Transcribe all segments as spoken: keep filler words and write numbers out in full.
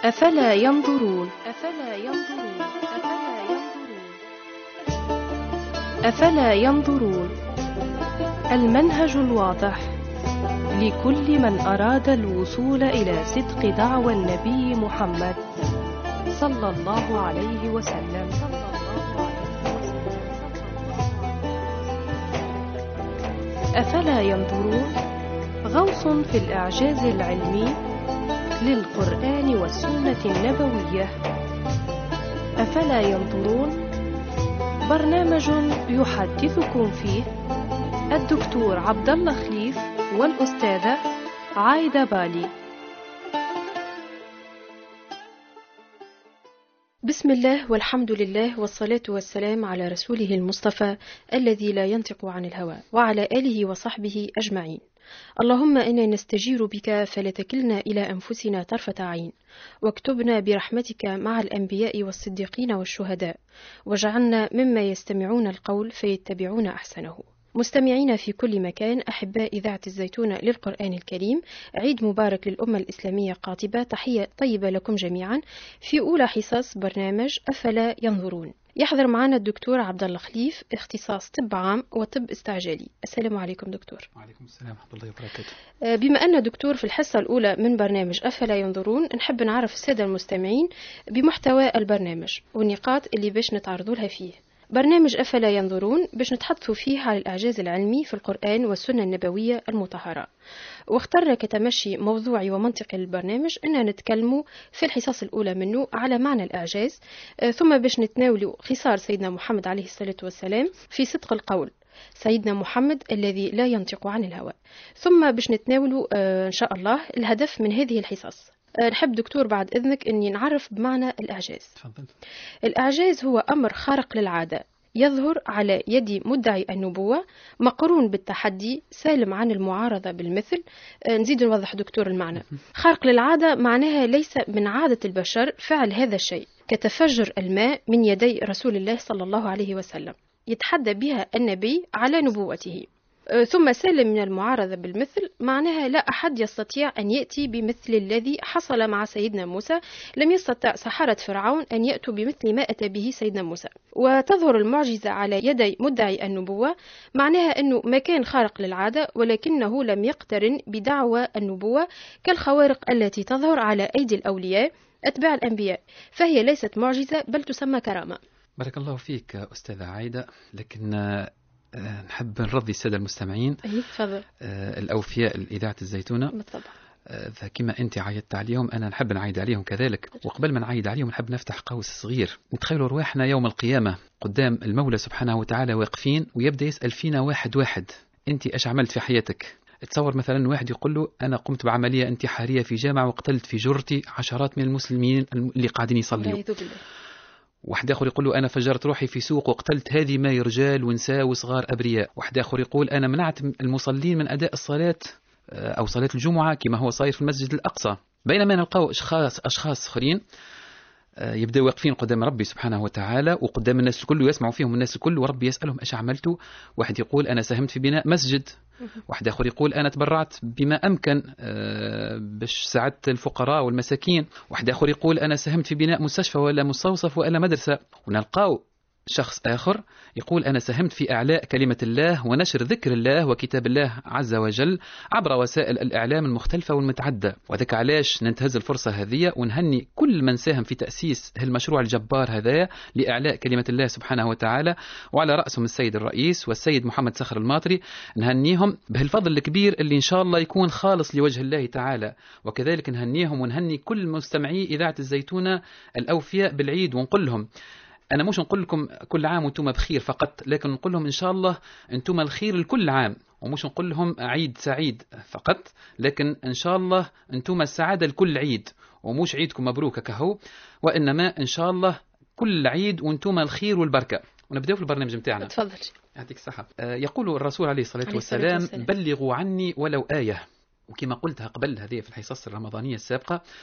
أفلا ينظرون أفلا ينظرون أفلا ينظرون أفلا ينظرون المنهج الواضح لكل من أراد الوصول إلى صدق دعوى النبي محمد صلى الله عليه وسلم. أفلا ينظرون غوص في الإعجاز العلمي للقرآن والسنة النبوية. أفلا ينظرون برنامج يحدثكم فيه الدكتور عبد الله خليف والأستاذة عايدة بالي. بسم الله والحمد لله والصلاة والسلام على رسوله المصطفى الذي لا ينطق عن الهوى وعلى آله وصحبه أجمعين. اللهم إنا نستجير بك فلا تكلنا إلى أنفسنا طرفة عين، واكتبنا برحمتك مع الأنبياء والصديقين والشهداء، واجعلنا مما يستمعون القول فيتبعون أحسنه. مستمعين في كل مكان، أحباء إذاعة الزيتون للقرآن الكريم، عيد مبارك للأمة الإسلامية قاطبة، تحية طيبة لكم جميعا في أولى حصص برنامج أفلا ينظرون. يحضر معنا الدكتور عبد الله خليف، اختصاص طب عام وطب استعجالي. السلام عليكم دكتور. وعليكم السلام ورحمة الله وبركاته. بما أن دكتور في الحصة الأولى من برنامج أفلا ينظرون، نحب نعرف السادة المستمعين بمحتوى البرنامج والنقاط اللي باش نتعرضوا لها فيه. برنامج أفلا ينظرون باش نتحدثوا فيه على الإعجاز العلمي في القرآن والسنة النبوية المطهرة، واخترنا كتمشي موضوعي ومنطقي للبرنامج أننا نتكلموا في الحصص الأولى منه على معنى الإعجاز، ثم باش نتناولوا خصال سيدنا محمد عليه الصلاة والسلام في صدق القول، سيدنا محمد الذي لا ينطق عن الهوى، ثم باش نتناولوا إن شاء الله الهدف من هذه الحصص. نحب دكتور بعد إذنك أني نعرف بمعنى الإعجاز. تفضل. الإعجاز هو أمر خارق للعادة يظهر على يد مدعي النبوة، مقرون بالتحدي، سالم عن المعارضة بالمثل. نزيد نوضح دكتور المعنى. خارق للعادة معناها ليس من عادة البشر فعل هذا الشيء، كتفجر الماء من يدي رسول الله صلى الله عليه وسلم، يتحدى بها النبي على نبوته. ثم سالم من المعارضة بالمثل معناها لا أحد يستطيع أن يأتي بمثل الذي حصل مع سيدنا موسى، لم يستطع سحرة فرعون أن يأتوا بمثل ما أتى به سيدنا موسى. وتظهر المعجزة على يدي مدعي النبوة معناها أنه ما كان خارق للعادة، ولكنه لم يقترن بدعوى النبوة كالخوارق التي تظهر على أيدي الأولياء أتباع الأنبياء، فهي ليست معجزة بل تسمى كرامة. بارك الله فيك أستاذة عايدة، لكن نحب نرضي السادة المستمعين تفضل. الأوفياء لإذاعة الزيتونة بالطبع. كما أنت عيدت عليهم أنا نحب نعيد عليهم كذلك، وقبل ما نعيد عليهم نحب نفتح قوس صغير. نتخيلوا رواحنا يوم القيامة قدام المولى سبحانه وتعالى واقفين، ويبدأ يسأل فينا واحد واحد أنت إيش عملت في حياتك؟ تصور مثلا واحد يقول له أنا قمت بعملية انتحارية في جامعة وقتلت في جرتي عشرات من المسلمين اللي قاعدين يصليوا. واحد آخر يقول له أنا فجرت روحي في سوق وقتلت هذه ما رجال ونساء وصغار أبرياء. واحد آخر يقول أنا منعت المصلين من أداء الصلاة أو صلاة الجمعة كما هو صاير في المسجد الأقصى. بينما نلقاو أشخاص أشخاص آخرين يبدأوا واقفين قدام ربي سبحانه وتعالى وقدام الناس الكل ويسمعوا فيهم الناس الكل، وربي يسألهم إيش عملتوا. واحد يقول أنا ساهمت في بناء مسجد، واحد آخر يقول أنا تبرعت بما أمكن باش ساعدت الفقراء والمساكين، واحد آخر يقول أنا ساهمت في بناء مستشفى ولا مستوصف ولا مدرسة. ونلقاو شخص آخر يقول أنا ساهمت في إعلاء كلمة الله ونشر ذكر الله وكتاب الله عز وجل عبر وسائل الإعلام المختلفة والمتعدة. وذلك علاش ننتهز الفرصة هذه ونهني كل من ساهم في تأسيس هالمشروع الجبار هذا لإعلاء كلمة الله سبحانه وتعالى، وعلى رأسهم السيد الرئيس والسيد محمد صخر الماطري. نهنيهم بهالفضل الكبير اللي إن شاء الله يكون خالص لوجه الله تعالى. وكذلك نهنيهم ونهني كل مستمعي إذاعة الزيتونة الأوفياء بالعيد، ونقول لهم أنا مش نقول لكم كل عام وانتم بخير فقط، لكن نقول لهم إن شاء الله أنتم الخير لكل عام، ومش نقول لهم عيد سعيد فقط، لكن إن شاء الله أنتم السعادة لكل عيد، ومش عيدكم مبروك كهو، وإنما إن شاء الله كل عيد وانتم الخير والبركة. ونبدأ في البرنامج متاعنا. تفضل. يعطيك الصحة. يقول الرسول عليه الصلاة والسلام بلغوا عني ولو آية. وكما قلتها قبل هذه في الحصص الرمضانية السابقة،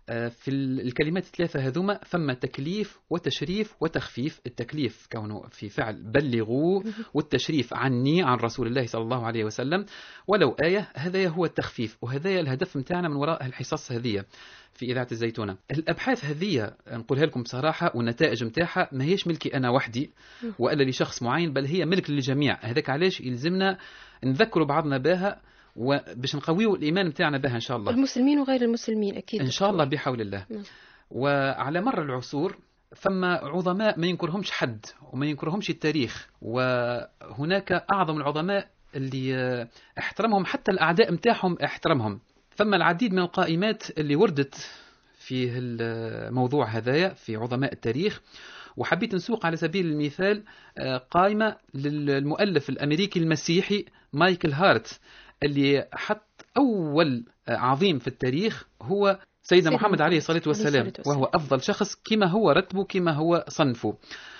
في الكلمات الثلاثة هذوما ثم تكليف وتشريف وتخفيف. التكليف كونه في فعل بلغوا، والتشريف عني عن رسول الله صلى الله عليه وسلم ولو آية، هذا هو التخفيف، وهذا الهدف متاعنا من وراء الحصص هذه في إذاعة الزيتونة. الأبحاث هذه نقولها لكم بصراحة والنتائج متاعها ما هيش ملكي أنا وحدي وإلا لشخص معين، بل هي ملك للجميع. هذاك علاش يلزمنا نذكروا بعضنا بها وباش نقويوا الإيمان متاعنا بها إن شاء الله، المسلمين وغير المسلمين أكيد إن شاء الله بحول الله. م. وعلى مر العصور ثم عظماء ما ينكرهمش حد وما ينكرهمش التاريخ، وهناك أعظم العظماء اللي احترمهم حتى الأعداء متاعهم احترمهم. ثم العديد من القائمات اللي وردت في الموضوع هذايا في عظماء التاريخ، وحبيت نسوق على سبيل المثال قائمة للمؤلف الأمريكي المسيحي مايكل هارت، اللي حط أول عظيم في التاريخ هو سيدنا محمد عليه الصلاة والسلام، وهو أفضل شخص كما هو رتبه كما هو صنفه.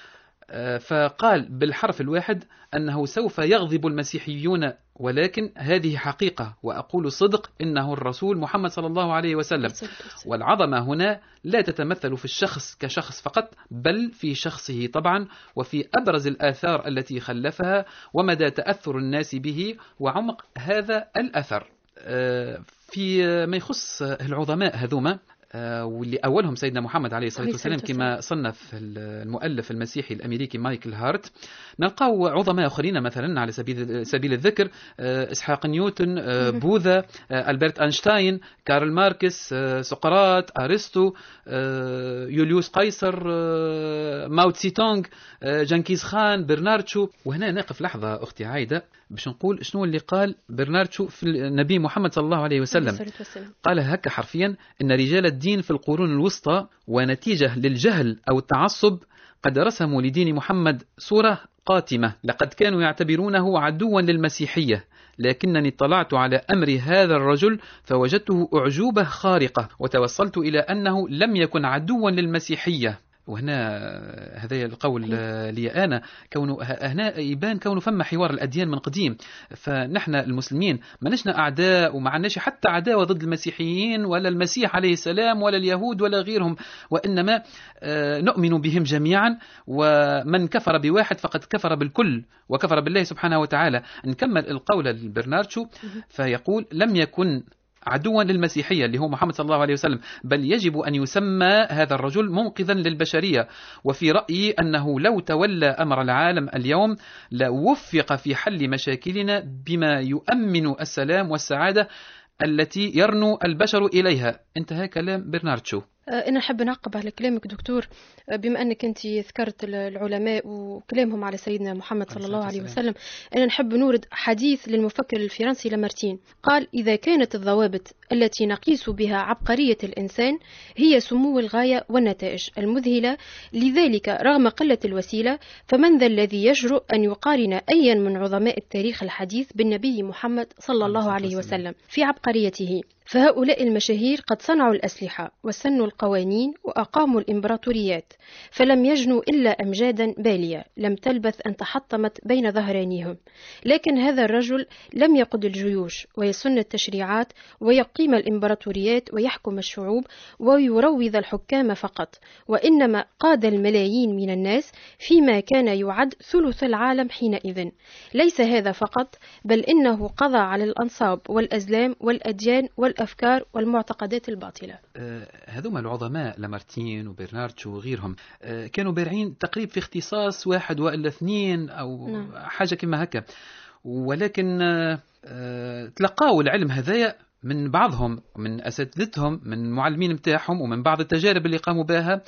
فقال بالحرف الواحد أنه سوف يغضب المسيحيون، ولكن هذه حقيقة وأقول صدق، إنه الرسول محمد صلى الله عليه وسلم. والعظمة هنا لا تتمثل في الشخص كشخص فقط، بل في شخصه طبعا، وفي أبرز الآثار التي خلفها ومدى تأثر الناس به وعمق هذا الأثر. في ما يخص العظماء هذوما واللي أولهم سيدنا محمد عليه الصلاة والسلام كما صنف المؤلف المسيحي الأمريكي مايكل هارت، نلقاو عظماء آخرين مثلا على سبيل سبيل الذكر إسحاق نيوتن، بوذا، ألبرت أينشتاين، كارل ماركس، سقراط، أرسطو، يوليوس قيصر، ماو تسي تونغ، جنكيز خان، برنارد شو. وهنا نقف لحظة أختي عايدة باش نقول شنو اللي قال برنارد شو في النبي محمد صلى الله عليه وسلم. قال هكا حرفيا: إن رجال الدين في القرون الوسطى ونتيجة للجهل أو التعصب قد رسموا لدين محمد صورة قاتمة، لقد كانوا يعتبرونه عدوا للمسيحية، لكنني اطلعت على أمر هذا الرجل فوجدته أعجوبة خارقة، وتوصلت إلى أنه لم يكن عدوا للمسيحية. وهنا هذا القول لي أنا كونه هنا يبان كونه فما حوار الأديان من قديم، فنحن المسلمين ما نشنا أعداء وما عندناش حتى عداوة ضد المسيحيين ولا المسيح عليه السلام ولا اليهود ولا غيرهم، وإنما نؤمن بهم جميعا، ومن كفر بواحد فقد كفر بالكل وكفر بالله سبحانه وتعالى. نكمل القول البرنارد شو فيقول: لم يكن عدوا للمسيحية اللي هو محمد صلى الله عليه وسلم، بل يجب أن يسمى هذا الرجل منقذا للبشرية. وفي رأيي أنه لو تولى أمر العالم اليوم لوفق في حل مشاكلنا بما يؤمن السلام والسعادة التي يرنو البشر إليها. انتهى كلام برنارد شو. أنا أحب نعقب على كلامك دكتور، بما أنك أنت ذكرت العلماء وكلامهم على سيدنا محمد صلى الله عليه وسلم. أنا نحب نورد حديث للمفكر الفرنسي لامارتين، قال: إذا كانت الضوابط التي نقيس بها عبقرية الإنسان هي سمو الغاية والنتائج المذهلة، لذلك رغم قلة الوسيلة فمن ذا الذي يجرؤ أن يقارن أيا من عظماء التاريخ الحديث بالنبي محمد صلى الله عليه وسلم في عبقريته؟ فهؤلاء المشاهير قد صنعوا الأسلحة وسنوا القوانين وأقاموا الإمبراطوريات، فلم يجنوا إلا أمجادا بالية لم تلبث أن تحطمت بين ظهرانيهم. لكن هذا الرجل لم يقود الجيوش ويسن التشريعات ويقيم الإمبراطوريات ويحكم الشعوب ويروض الحكام فقط، وإنما قاد الملايين من الناس فيما كان يعد ثلث العالم حينئذ. ليس هذا فقط، بل إنه قضى على الأنصاب والأزلام والأديان والأفكار والمعتقدات الباطلة. آه هذوما العظماء لامارتين وبرنارد شو وغيرهم آه كانوا بارعين تقريب في اختصاص واحد وإلا اثنين أو نعم. حاجة كما هكا، ولكن آه آه تلقاوا العلم هذايا من بعضهم، من أساتذتهم، من معلمين متاعهم، ومن بعض التجارب اللي قاموا بها.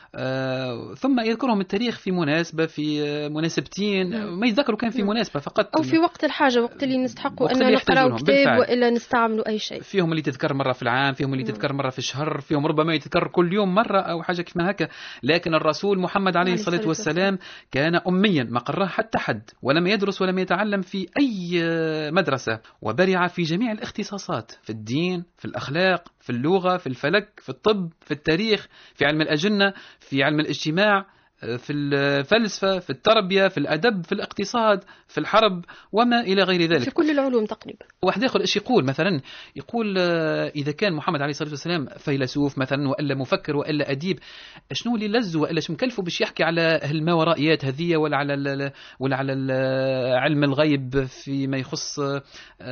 آه ثم يذكرهم التاريخ في مناسبة في آه مناسبتين، آه ما يذكروا كان في مناسبة فقط، أو في وقت الحاجة، وقت اللي نستحقوا أن نقرأ كتاب وإلا نستعملوا أي شيء. فيهم اللي تذكر مرة في العام، فيهم اللي تذكر مرة في الشهر، فيهم ربما يتذكر كل يوم مرة أو حاجة كما هكا. لكن الرسول محمد عليه الصلاة والسلام كان أميا ما قرأ حتى حد، ولم يدرس ولم يتعلم في أي مدرسة، وبرع في جميع الاختصاصات، في الدين، في الأخلاق، في اللغة، في الفلك، في الطب، في التاريخ، في علم الأجنة، في علم الاجتماع، في الفلسفة، في التربية، في الأدب، في الاقتصاد، في الحرب وما إلى غير ذلك، في كل العلوم تقريبا. واحد آخر إيش يقول مثلا، يقول إذا كان محمد عليه الصلاة والسلام فيلسوف مثلا وإلا مفكر وإلا أديب، شنو اللي لزوا وإلا شو مكلفوا باش يحكي على الماورائيات هذه ولا على ولا على علم الغيب فيما يخص لا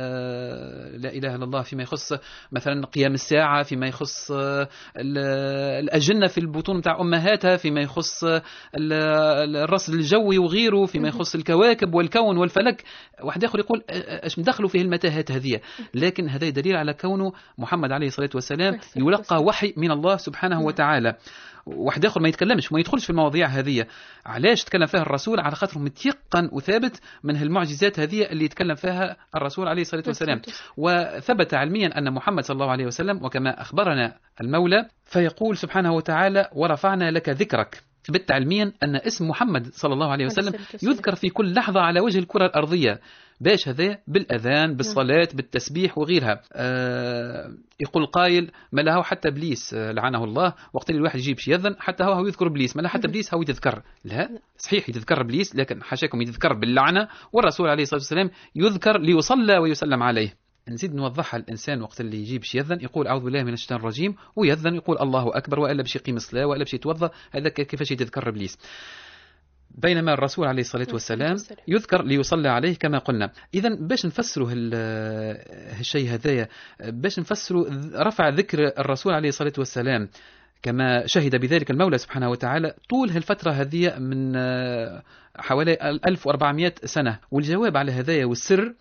إله إلا الله، فيما يخص مثلا قيام الساعة، فيما يخص الأجنة في البطون متاع أمهاتها، فيما يخص الرصد الجوي وغيره، فيما يخص الكواكب والكون والفلك. واحد آخر يقول ايش مدخلوا فيه المتاهات هذه، لكن هذا دليل على كونه محمد عليه الصلاة والسلام يلقى وحي من الله سبحانه وتعالى. واحد آخر ما يتكلمش ما يدخلش في المواضيع هذه. علاش تكلم فيها الرسول؟ على خاطر متيقن وثابت من المعجزات هذه اللي يتكلم فيها الرسول عليه الصلاة والسلام. وثبت علميا أن محمد صلى الله عليه وسلم وكما أخبرنا المولى فيقول سبحانه وتعالى ورفعنا لك ذكرك. ثبت علميا أن اسم محمد صلى الله عليه وسلم يذكر في كل لحظة على وجه الكرة الأرضية. باش هذا بالأذان بالصلاة بالتسبيح وغيرها. آه يقول قائل ما له حتى إبليس لعنه الله وقت اللي الواحد يجيب شي يذن حتى هو, هو يذكر إبليس، ما له حتى إبليس هو يتذكر. لا صحيح يتذكر إبليس، لكن حاشاكم يتذكر باللعنة، والرسول عليه الصلاة والسلام يذكر ليصلى ويسلم عليه. نزيد نوضحها. الإنسان وقت اللي يجيب شي يذن يقول أعوذ بالله من الشيطان الرجيم، ويذن يقول الله أكبر، وإلا بشي يقيم الصلاة وإلا بشي يتوضأ. هذا كيفاش يتذكر إبليس. بينما الرسول عليه الصلاة والسلام يذكر ليصلى عليه كما قلنا. إذا باش نفسروا هالشيء هذايا، باش نفسروا رفع ذكر الرسول عليه الصلاة والسلام كما شهد بذلك المولى سبحانه وتعالى طول هالفترة هذه من حوالي ألف وأربعمائة سنة. والجواب على هذايا والسر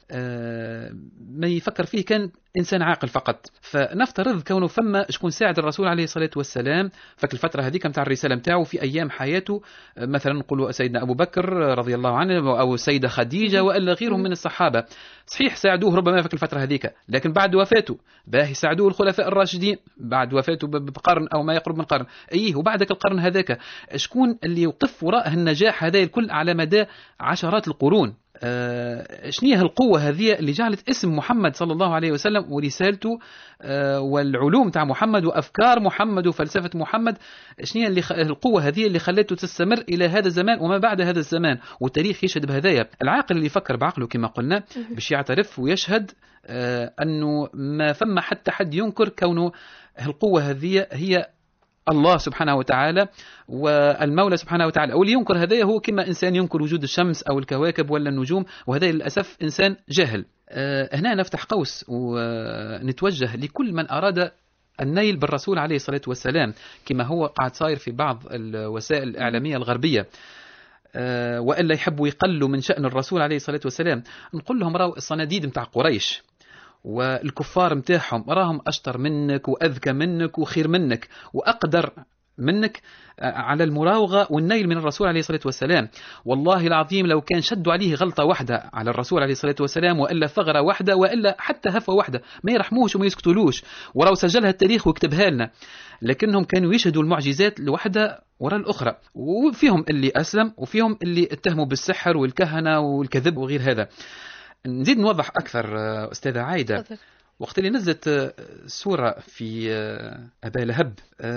ما يفكر فيه كان إنسان عاقل فقط. فنفترض كونه فما شكون ساعد الرسول عليه الصلاة والسلام فك الفترة هذيك متاع الرسالة متاعه في أيام حياته، مثلا نقولوا سيدنا أبو بكر رضي الله عنه أو السيدة خديجة وإلا غيرهم من الصحابة. صحيح ساعدوه ربما فك الفترة هذيك، لكن بعد وفاته باهي ساعدوه الخلفاء الراشدين بعد وفاته بقرن أو ما يقرب من قرن. أيه وبعدك القرن هذاك شكون اللي يقف وراء النجاح هذا الكل على مدى عشرات القرون؟ آه شنية القوة هذه اللي جعلت اسم محمد صلى الله عليه وسلم ورسالته آه والعلوم تاع محمد وأفكار محمد وفلسفة محمد، شنية اللي خ... القوة هذه اللي خلته تستمر إلى هذا الزمان وما بعد هذا الزمان، والتاريخ يشهد بهذايا. العاقل اللي يفكر بعقله كما قلنا باش يعترف ويشهد آه أنه ما فما حتى حد ينكر كونه القوة هذه هي الله سبحانه وتعالى والمولى سبحانه وتعالى. واللي ينكر هذا هو كما إنسان ينكر وجود الشمس أو الكواكب ولا النجوم، وهذا للأسف إنسان جاهل. أه هنا نفتح قوس ونتوجه لكل من أراد النيل بالرسول عليه الصلاة والسلام كما هو قاعد صاير في بعض الوسائل الإعلامية الغربية، أه وإلا يحبوا يقلوا من شأن الرسول عليه الصلاة والسلام. نقول لهم راو الصناديد متاع قريش والكفار متاعهم راهم أشطر منك وأذكى منك وخير منك وأقدر منك على المراوغة والنيل من الرسول عليه الصلاة والسلام. والله العظيم لو كان شدوا عليه غلطة واحدة على الرسول عليه الصلاة والسلام وإلا ثغرة واحدة وإلا حتى هفوة واحدة ما يرحموش وما يسكتولوش، ولو سجلها التاريخ ويكتبها لنا. لكنهم كانوا يشهدوا المعجزات الواحدة وراء الأخرى، وفيهم اللي أسلم وفيهم اللي اتهموا بالسحر والكهنة والكذب وغير هذا. نزيد نوضح أكثر أستاذة عايدة. وقت اللي نزلت سورة في أبا لهب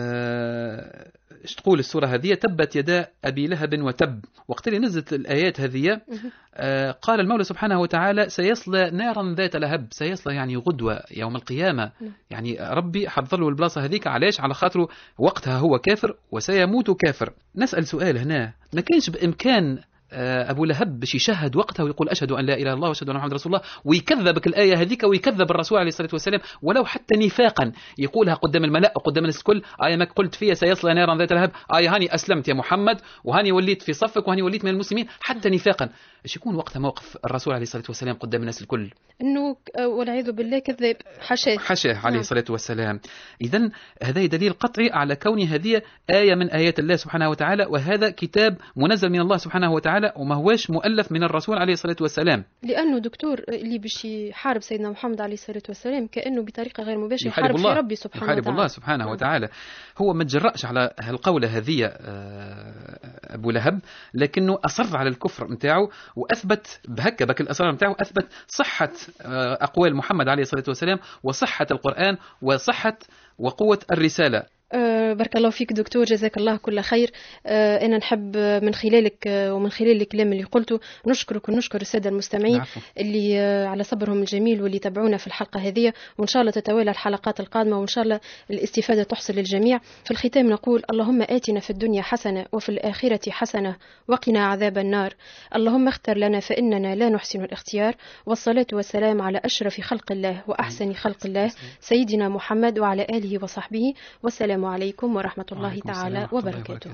ايش تقول السورة هذه؟ تبت يدا أبي لهب وتب. وقت اللي نزلت الآيات هذه قال المولى سبحانه وتعالى سيصلى نارا ذات لهب، سيصلى يعني غدوة يوم القيامة، يعني ربي حضر له البلاصة هذيك علاش؟ على خاطره وقتها هو كافر وسيموت كافر. نسأل سؤال هنا، ما كانش بإمكان أبو لهب باش يشهد وقتها ويقول أشهد أن لا إله إلا الله وأشهد أن محمد رسول الله ويكذبك الآية هذيك ويكذب الرسول عليه الصلاة والسلام ولو حتى نفاقا، يقولها قدام الملأ وقدام الناس الكل، آية ما قلت فيها سيصلى نارا ذات لهب، آية هاني أسلمت يا محمد وهاني وليت في صفك وهاني وليت من المسلمين، حتى نفاقا. ايش يكون وقتها موقف الرسول عليه الصلاة والسلام قدام الناس الكل؟ انه والعياذ بالله كذاب، حشاه حشاه عليه الصلاة والسلام. اذا هذا دليل قطعي على كون هذه آية من آيات الله سبحانه وتعالى، وهذا كتاب منزل من الله سبحانه وتعالى وما هوش مؤلف من الرسول عليه الصلاة والسلام. لأنه دكتور اللي باش يحارب سيدنا محمد عليه الصلاة والسلام كأنه بطريقة غير مباشرة يحارب في ربي سبحانه يحارب وتعالى. الله سبحانه وتعالى. هو ما تجرأش على هالقولة هذه أبو لهب، لكنه أصر على الكفر متاعه وأثبت بهكا بك الأسرار متاعه، أثبت صحة أقوال محمد عليه الصلاة والسلام وصحة القرآن وصحة وقوة الرسالة. أه بارك الله فيك دكتور، جزاك الله كل خير. أه أنا نحب من خلالك أه ومن خلال الكلام اللي قلته نشكرك ونشكر السادة المستمعين عفو. اللي أه على صبرهم الجميل واللي تابعونا في الحلقة هذه، وإن شاء الله تتوالى الحلقات القادمة، وإن شاء الله الاستفادة تحصل للجميع. في الختام نقول اللهم آتنا في الدنيا حسنة وفي الآخرة حسنة وقنا عذاب النار. اللهم اختر لنا فإننا لا نحسن الاختيار. والصلاة والسلام على أشرف خلق الله وأحسن خلق الله سيدنا محمد وعلى آله وصحبه. والسلام عليكم ورحمة الله تعالى وبركاته.